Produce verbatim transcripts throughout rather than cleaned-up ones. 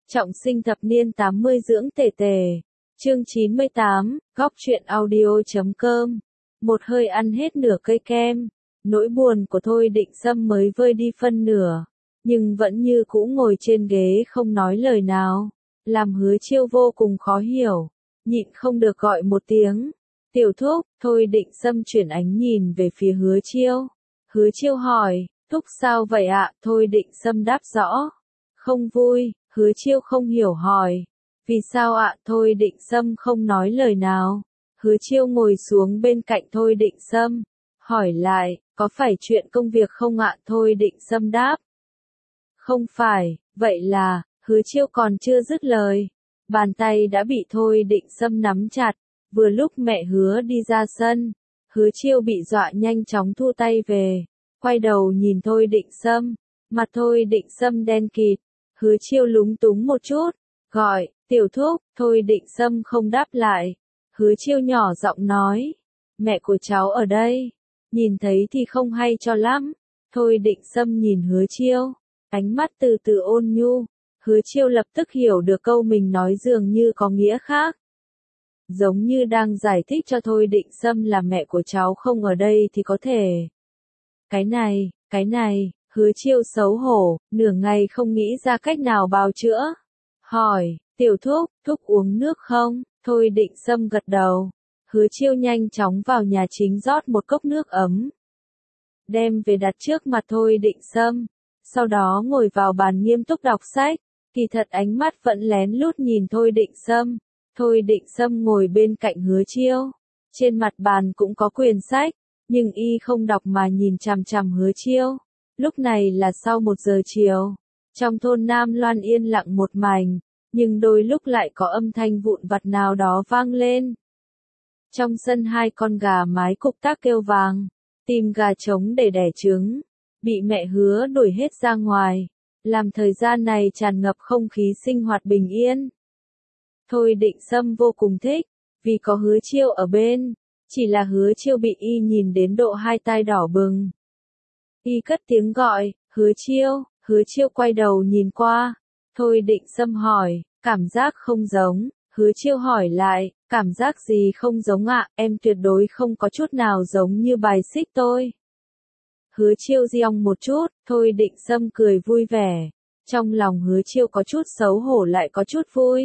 Trọng sinh thập niên tám mươi dưỡng tề tề. Chương chín mươi tám, góc truyện audio chấm com. Một hơi ăn hết nửa cây kem. Nỗi buồn của Thôi Định Sâm mới vơi đi phân nửa, nhưng vẫn như cũ ngồi trên ghế không nói lời nào, làm Hứa Chiêu vô cùng khó hiểu, nhịn không được gọi một tiếng. Tiểu Thúc. Thôi Định Sâm chuyển ánh nhìn về phía Hứa Chiêu. Hứa Chiêu hỏi, Thúc sao vậy ạ? Thôi Định Sâm đáp rõ. Không vui. Hứa Chiêu không hiểu hỏi. Vì sao ạ? Thôi Định Sâm không nói lời nào. Hứa Chiêu ngồi xuống bên cạnh Thôi Định Sâm, hỏi lại, có phải chuyện công việc không ạ? Thôi Định Sâm đáp. Không phải. Vậy là, Hứa Chiêu còn chưa dứt lời, bàn tay đã bị Thôi Định Sâm nắm chặt. Vừa lúc mẹ Hứa đi ra sân, Hứa Chiêu bị dọa nhanh chóng thu tay về, quay đầu nhìn Thôi Định Sâm, mặt Thôi Định Sâm đen kịt. Hứa Chiêu lúng túng một chút, gọi, Tiểu Thúc. Thôi Định Sâm không đáp lại. Hứa Chiêu nhỏ giọng nói, mẹ của cháu ở đây, nhìn thấy thì không hay cho lắm. Thôi Định Sâm nhìn Hứa Chiêu, ánh mắt từ từ ôn nhu. Hứa Chiêu lập tức hiểu được câu mình nói dường như có nghĩa khác, giống như đang giải thích cho Thôi Định Sâm là mẹ của cháu không ở đây thì có thể. Cái này, cái này. Hứa Chiêu xấu hổ, nửa ngày không nghĩ ra cách nào bào chữa. Hỏi, Tiểu Thúc, Thúc uống nước không? Thôi Định Sâm gật đầu. Hứa Chiêu nhanh chóng vào nhà chính rót một cốc nước ấm, đem về đặt trước mặt Thôi Định Sâm. Sau đó ngồi vào bàn nghiêm túc đọc sách. Kỳ thật ánh mắt vẫn lén lút nhìn Thôi Định Sâm. Thôi Định Sâm ngồi bên cạnh Hứa Chiêu. Trên mặt bàn cũng có quyển sách, nhưng y không đọc mà nhìn chằm chằm Hứa Chiêu. Lúc này là sau một giờ chiều. Trong thôn Nam Loan yên lặng một mảnh, nhưng đôi lúc lại có âm thanh vụn vặt nào đó vang lên. Trong sân hai con gà mái cục tác kêu vàng, tìm gà trống để đẻ trứng, bị mẹ Hứa đuổi hết ra ngoài, làm thời gian này tràn ngập không khí sinh hoạt bình yên. Thôi Định Sâm vô cùng thích, vì có Hứa Chiêu ở bên, chỉ là Hứa Chiêu bị y nhìn đến độ hai tai đỏ bừng. Y cất tiếng gọi, Hứa Chiêu. Hứa Chiêu quay đầu nhìn qua. Thôi Định Sâm hỏi, cảm giác không giống. Hứa Chiêu hỏi lại, cảm giác gì không giống ạ? Em tuyệt đối không có chút nào giống như bài xích tôi. Hứa Chiêu giong một chút. Thôi Định Sâm cười vui vẻ. Trong lòng Hứa Chiêu có chút xấu hổ lại có chút vui.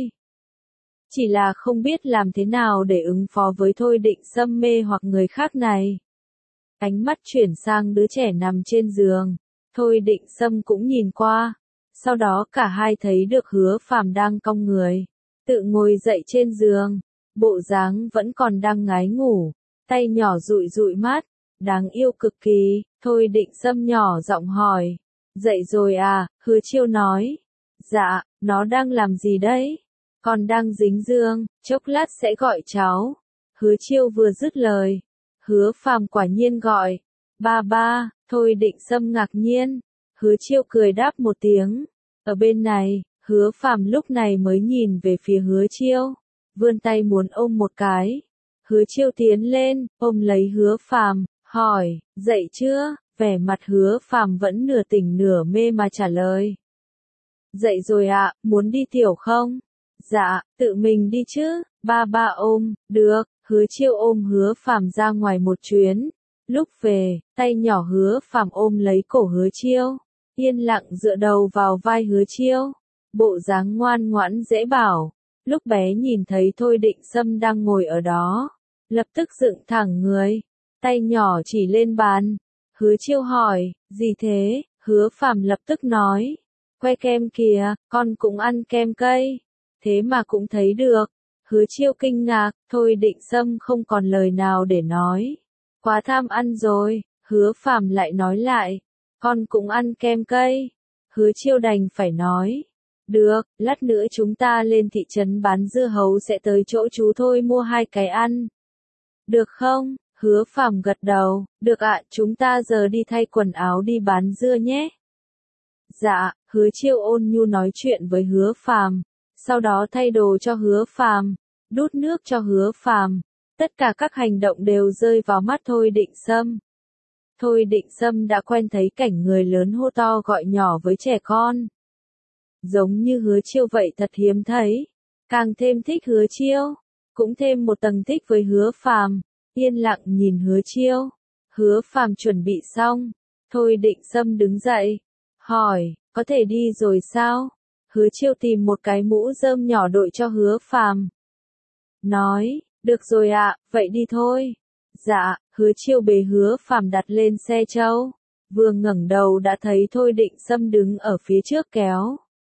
Chỉ là không biết làm thế nào để ứng phó với Thôi Định Sâm mê hoặc người khác này. Ánh mắt chuyển sang đứa trẻ nằm trên giường. Thôi Định Sâm cũng nhìn qua. Sau đó cả hai thấy được Hứa Phàm đang cong người, tự ngồi dậy trên giường. Bộ dáng vẫn còn đang ngái ngủ, tay nhỏ dụi dụi mắt, đáng yêu cực kỳ. Thôi Định Sâm nhỏ giọng hỏi, dậy rồi à? Hứa Chiêu nói, dạ, nó đang làm gì đấy? Còn đang dính dương, chốc lát sẽ gọi cháu. Hứa Chiêu vừa dứt lời, Hứa Phàm quả nhiên gọi, ba ba. Thôi Định Sâm ngạc nhiên. Hứa Chiêu cười đáp một tiếng. Ở bên này, Hứa Phàm lúc này mới nhìn về phía Hứa Chiêu, vươn tay muốn ôm một cái. Hứa Chiêu tiến lên, ôm lấy Hứa Phàm, hỏi, dậy chưa? Vẻ mặt Hứa Phàm vẫn nửa tỉnh nửa mê mà trả lời, dậy rồi ạ. Muốn đi tiểu không? Dạ, tự mình đi chứ. Ba ba ôm. Được. Hứa Chiêu ôm Hứa Phàm ra ngoài một chuyến. Lúc về, tay nhỏ Hứa Phàm ôm lấy cổ Hứa Chiêu, yên lặng dựa đầu vào vai Hứa Chiêu, bộ dáng ngoan ngoãn dễ bảo. Lúc bé nhìn thấy Thôi Định Sâm đang ngồi ở đó, lập tức dựng thẳng người, tay nhỏ chỉ lên bàn. Hứa Chiêu hỏi, gì thế? Hứa Phàm lập tức nói, que kem kìa, con cũng ăn kem cây, thế mà cũng thấy được. Hứa Chiêu kinh ngạc. Thôi Định Sâm không còn lời nào để nói, quá tham ăn rồi. Hứa Phàm lại nói lại, con cũng ăn kem cây. Hứa Chiêu đành phải nói, được, lát nữa chúng ta lên thị trấn bán dưa hấu sẽ tới chỗ chú Thôi mua hai cái ăn. Được không? Hứa Phàm gật đầu, được ạ, chúng ta giờ đi thay quần áo đi bán dưa nhé. Dạ. Hứa Chiêu ôn nhu nói chuyện với Hứa Phàm, sau đó thay đồ cho Hứa Phàm, đút nước cho Hứa Phàm. Tất cả các hành động đều rơi vào mắt Thôi Định Sâm. Thôi Định Sâm đã quen thấy cảnh người lớn hô to gọi nhỏ với trẻ con. Giống như Hứa Chiêu vậy thật hiếm thấy. Càng thêm thích Hứa Chiêu, cũng thêm một tầng thích với Hứa Phàm, yên lặng nhìn Hứa Chiêu. Hứa Phàm chuẩn bị xong, Thôi Định Sâm đứng dậy, hỏi, có thể đi rồi sao? Hứa Chiêu tìm một cái mũ rơm nhỏ đội cho Hứa Phàm. Nói, được rồi ạ, vậy đi thôi. Dạ, Hứa Chiêu bế Hứa Phàm đặt lên xe trâu. Vừa ngẩng đầu đã thấy Thôi Định Sâm đứng ở phía trước kéo.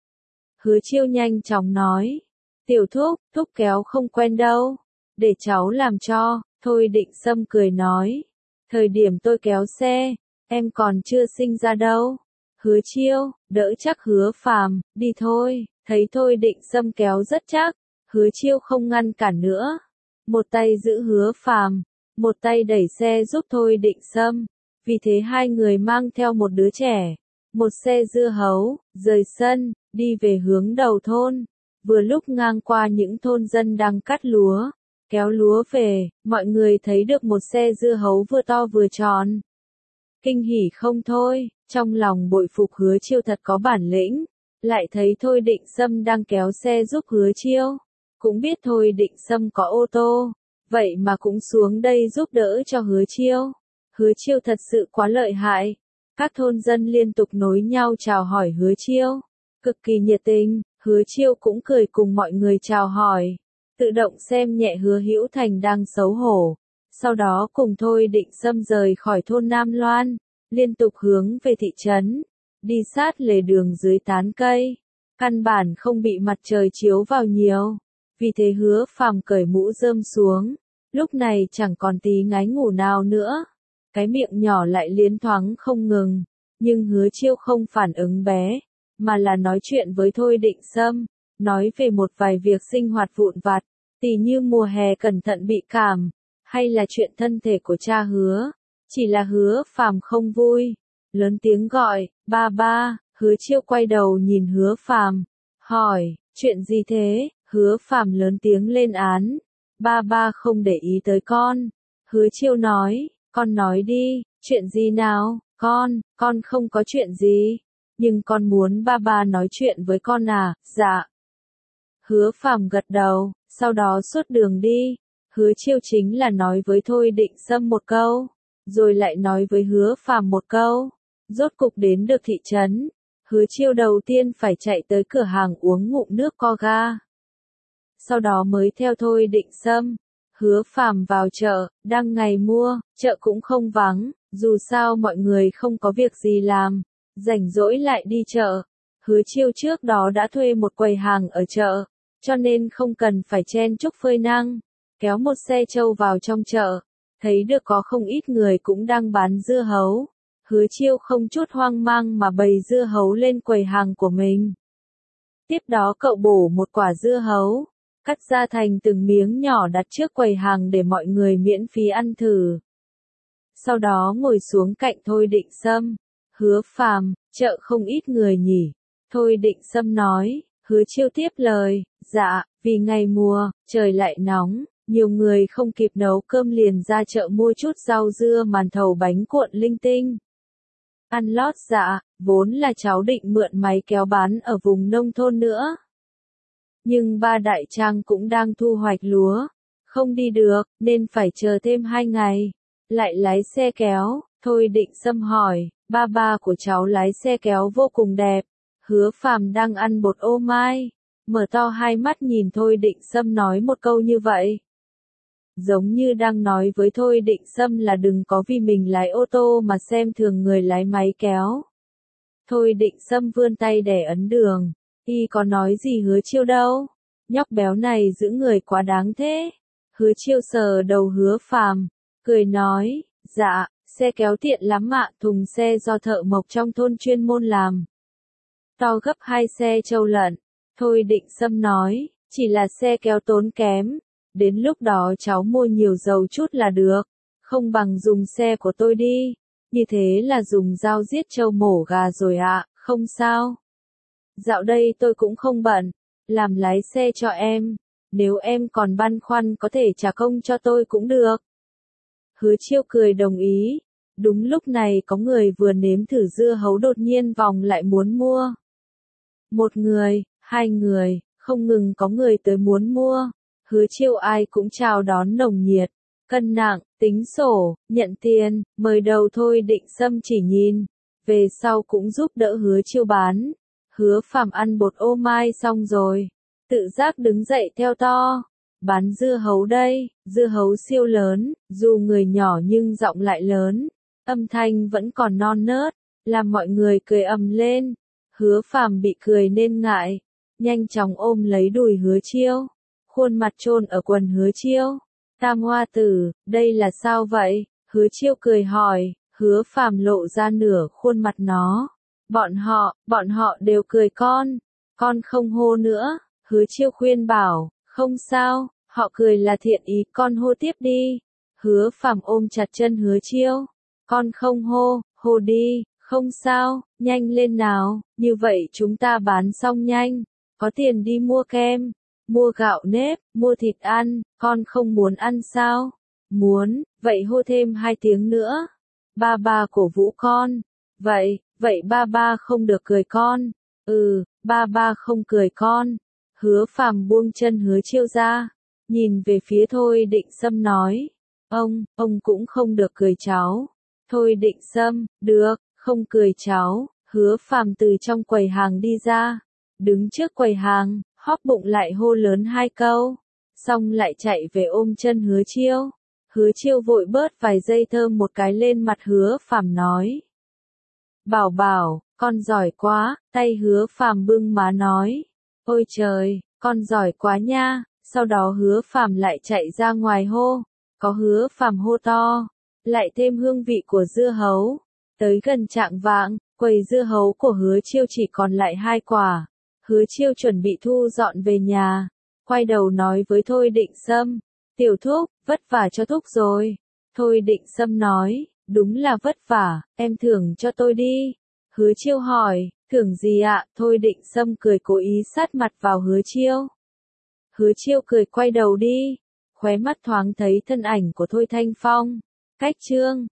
Hứa Chiêu nhanh chóng nói, tiểu thúc, thúc kéo không quen đâu, để cháu làm cho. Thôi Định Sâm cười nói, thời điểm tôi kéo xe, em còn chưa sinh ra đâu. Hứa Chiêu, đỡ chắc Hứa Phàm, đi thôi. Thấy Thôi Định Sâm kéo rất chắc, Hứa Chiêu không ngăn cản nữa. Một tay giữ Hứa Phàm, một tay đẩy xe giúp Thôi Định Sâm. Vì thế hai người mang theo một đứa trẻ, một xe dưa hấu, rời sân, đi về hướng đầu thôn. Vừa lúc ngang qua những thôn dân đang cắt lúa, kéo lúa về, mọi người thấy được một xe dưa hấu vừa to vừa tròn. Kinh hỉ không thôi, trong lòng bội phục Hứa Chiêu thật có bản lĩnh, lại thấy Thôi Định Sâm đang kéo xe giúp Hứa Chiêu. Cũng biết Thôi Định Sâm có ô tô, vậy mà cũng xuống đây giúp đỡ cho Hứa Chiêu. Hứa Chiêu thật sự quá lợi hại. Các thôn dân liên tục nối nhau chào hỏi Hứa Chiêu, cực kỳ nhiệt tình. Hứa Chiêu cũng cười cùng mọi người chào hỏi, tự động xem nhẹ Hứa Hữu Thành đang xấu hổ. Sau đó cùng Thôi Định Sâm rời khỏi thôn Nam Loan, liên tục hướng về thị trấn, đi sát lề đường dưới tán cây, căn bản không bị mặt trời chiếu vào nhiều. Vì thế Hứa Phàm cởi mũ rơm xuống, lúc này chẳng còn tí ngái ngủ nào nữa. Cái miệng nhỏ lại liến thoáng không ngừng, nhưng Hứa Chiêu không phản ứng bé, mà là nói chuyện với Thôi Định Sâm, nói về một vài việc sinh hoạt vụn vặt, tỉ như mùa hè cẩn thận bị cảm, hay là chuyện thân thể của cha Hứa. Chỉ là Hứa Phàm không vui, lớn tiếng gọi, ba ba. Hứa Chiêu quay đầu nhìn Hứa Phàm, hỏi, chuyện gì thế? Hứa Phàm lớn tiếng lên án, ba ba không để ý tới con. Hứa Chiêu nói, con nói đi, chuyện gì nào? Con, con không có chuyện gì, nhưng con muốn ba ba nói chuyện với con à? Dạ. Hứa Phàm gật đầu, sau đó suốt đường đi. Hứa Chiêu chính là nói với Thôi Định Sâm một câu, rồi lại nói với Hứa Phàm một câu. Rốt cục đến được thị trấn, Hứa Chiêu đầu tiên phải chạy tới cửa hàng uống ngụm nước coca. Sau đó mới theo Thôi Định Sâm. Hứa Phàm vào chợ, đang ngày mua, chợ cũng không vắng, dù sao mọi người không có việc gì làm, rảnh rỗi lại đi chợ. Hứa Chiêu trước đó đã thuê một quầy hàng ở chợ, cho nên không cần phải chen chúc phơi nắng, kéo một xe trâu vào trong chợ, thấy được có không ít người cũng đang bán dưa hấu. Hứa Chiêu không chút hoang mang mà bày dưa hấu lên quầy hàng của mình. Tiếp đó cậu bổ một quả dưa hấu, cắt ra thành từng miếng nhỏ đặt trước quầy hàng để mọi người miễn phí ăn thử. Sau đó ngồi xuống cạnh Thôi Định Sâm. Hứa Phàm, chợ không ít người nhỉ? Thôi Định Sâm nói. Hứa Chiêu tiếp lời, dạ, vì ngày mùa, trời lại nóng, nhiều người không kịp nấu cơm liền ra chợ mua chút rau dưa màn thầu bánh cuộn linh tinh. Ăn lót dạ, vốn là cháu định mượn máy kéo bán ở vùng nông thôn nữa. Nhưng ba đại trang cũng đang thu hoạch lúa, không đi được, nên phải chờ thêm hai ngày. Lại lái xe kéo. Thôi Định Sâm hỏi, ba ba của cháu lái xe kéo vô cùng đẹp. Hứa Phàm đang ăn bột ô mai, mở to hai mắt nhìn Thôi Định Sâm nói một câu như vậy. Giống như đang nói với Thôi Định Sâm là đừng có vì mình lái ô tô mà xem thường người lái máy kéo. Thôi Định Sâm vươn tay để ấn đường, y có nói gì Hứa Chiêu đâu, nhóc béo này giữ người quá đáng thế. Hứa Chiêu sờ đầu Hứa Phàm, cười nói, dạ, xe kéo tiện lắm ạ, thùng xe do thợ mộc trong thôn chuyên môn làm. To gấp hai xe trâu lợn. Thôi Định Sâm nói, chỉ là xe kéo tốn kém, đến lúc đó cháu mua nhiều dầu chút là được, không bằng dùng xe của tôi đi, như thế là dùng dao giết trâu mổ gà rồi ạ, không sao. Dạo đây tôi cũng không bận, làm lái xe cho em, nếu em còn băn khoăn có thể trả công cho tôi cũng được. Hứa Chiêu cười đồng ý. Đúng lúc này có người vừa nếm thử dưa hấu đột nhiên vòng lại muốn mua. Một người, hai người, không ngừng có người tới muốn mua. Hứa Chiêu ai cũng chào đón nồng nhiệt. Cân nặng, tính sổ, nhận tiền, mời đầu Thôi Định Sâm chỉ nhìn. Về sau cũng giúp đỡ Hứa Chiêu bán. Hứa Phàm ăn bột ô mai xong rồi. Tự giác đứng dậy theo to. Bán dưa hấu đây, dưa hấu siêu lớn, dù người nhỏ nhưng giọng lại lớn. Âm thanh vẫn còn non nớt, làm mọi người cười ầm lên. Hứa Phàm bị cười nên ngại, nhanh chóng ôm lấy đùi Hứa Chiêu, khuôn mặt chôn ở quần Hứa Chiêu. Tam Hoa Tử, đây là sao vậy? Hứa Chiêu cười hỏi, Hứa Phàm lộ ra nửa khuôn mặt nó. Bọn họ, bọn họ đều cười con, con không hô nữa. Hứa Chiêu khuyên bảo, không sao, họ cười là thiện ý, con hô tiếp đi. Hứa Phàm ôm chặt chân Hứa Chiêu, con không hô, hô đi, không sao, nhanh lên nào, như vậy chúng ta bán xong nhanh, có tiền đi mua kem, mua gạo nếp, mua thịt ăn, con không muốn ăn sao? Muốn, vậy hô thêm hai tiếng nữa. Ba ba cổ vũ con, vậy, vậy ba ba không được cười con, ừ, ba ba không cười con. Hứa Phàm buông chân Hứa Chiêu ra, nhìn về phía Thôi Định Sâm nói, ông, ông cũng không được cười cháu. Thôi Định Sâm, được, không cười cháu. Hứa Phàm từ trong quầy hàng đi ra, đứng trước quầy hàng, hóp bụng lại hô lớn hai câu, xong lại chạy về ôm chân Hứa Chiêu. Hứa Chiêu vội bớt vài giây thơm một cái lên mặt Hứa Phàm nói, bảo bảo, con giỏi quá. Tay Hứa Phàm bưng má nói, ôi trời, con giỏi quá nha. Sau đó Hứa Phàm lại chạy ra ngoài hô, có Hứa Phàm hô to, lại thêm hương vị của dưa hấu. Tới gần chạng vạng, quầy dưa hấu của Hứa Chiêu chỉ còn lại hai quả. Hứa Chiêu chuẩn bị thu dọn về nhà, quay đầu nói với Thôi Định Sâm, tiểu thúc, vất vả cho thúc rồi. Thôi Định Sâm nói, đúng là vất vả, em thưởng cho tôi đi. Hứa Chiêu hỏi, thưởng gì ạ? Thôi Định Sâm cười cố ý sát mặt vào Hứa Chiêu. Hứa Chiêu cười quay đầu đi, khóe mắt thoáng thấy thân ảnh của Thôi Thanh Phong. Cách chương